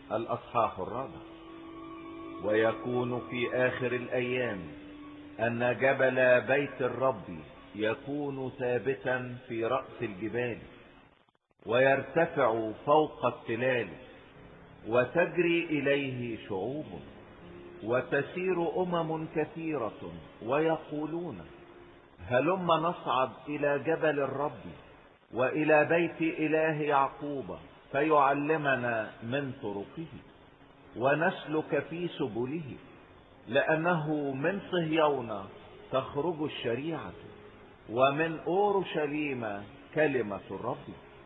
الأصحاح 4. ويكون في آخر الأيام أن جبل بيت الرب يكون ثابتا في رأس الجبال، ويرتفع فوق التلال، وتجري إليه شعوب، وتسير كثيرة، ويقولون: هلم نصعد إلى جبل الرب وإلى بيت إله يعقوب فيعلمنا من طرقه ونسلك في سبله، لأنه من صهيون تخرج الشريعة، ومن أورشليم كلمة الرب.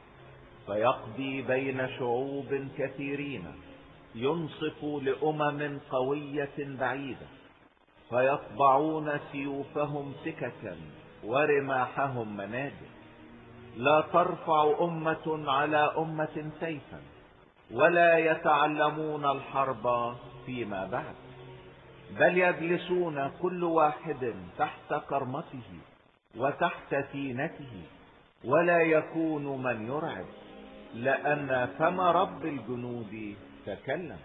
فيقضي بين شعوب كثيرين، ينصف لأمم قوية بعيدة، فيطبعون سيوفهم سككا ورماحهم مناجم. لا ترفع أمة على أمة سيفا، ولا يتعلمون الحرب فيما بعد، بل يجلسون كل واحد تحت كرمته وتحت تينته، ولا يكون من يرعب، لأن فم رب الجنود تكلم.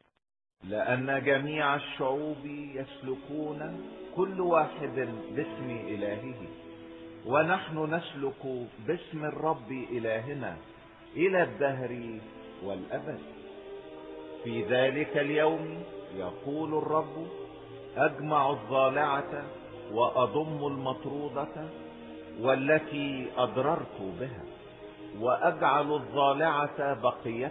لأن جميع الشعوب يسلكون كل واحد باسم إلهه، ونحن نسلك باسم الرب إلهنا إلى الدهر والأبد. في ذلك اليوم يقول الرب: أجمع الضالعة وأضم المطرودة والتي أضررت بها، وأجعل الضالعة بقية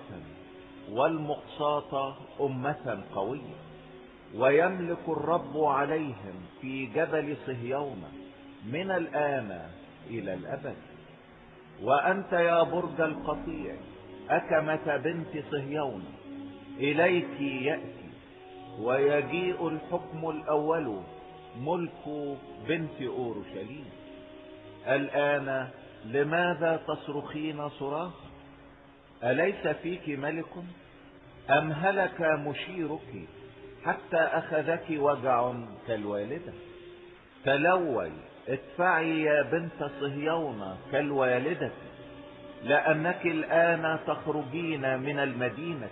والمقساة أمة قوية، ويملك الرب عليهم في جبل صهيون من الآن إلى الأبد. وأنت يا برج القطيع أكمة بنت صهيون، إليك يأتي ويجيء الحكم الأول، ملك بنت أورشليم. الآن لماذا تصرخين صراخا؟ أليس فيك ملك؟ أم هلك مشيرك حتى أخذك وجع كالوالدة؟ تلوي ادفعي يا بنت صهيون كالوالدة، لأنك الآن تخرجين من المدينة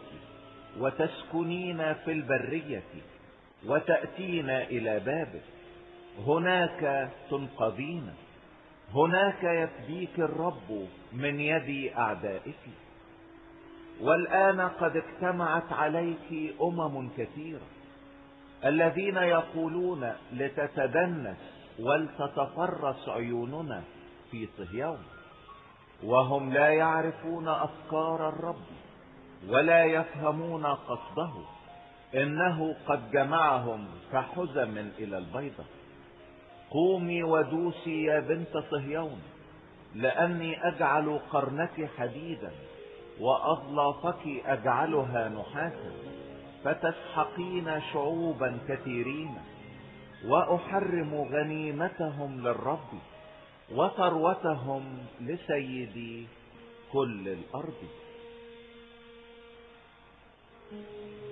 وتسكنين في البرية، وتأتين إلى بابل. هناك تنقذين، هناك يفديك الرب من يد أعدائك. والآن قد اجتمعت عليك كثيرة، الذين يقولون: لتتدنس ولتتفرس عيوننا في صهيون، وهم لا يعرفون أفكار الرب ولا يفهمون قصده، إنه قد جمعهم كحزم إلى البيضة. قومي ودوسي يا بنت صهيون، لأني أجعل قرنك حديدا وأضلافك أجعلها نحاسا، فتسحقين شعوبا كثيرين، وأحرم غنيمتهم للرب وثروتهم لسيدي كل الأرض.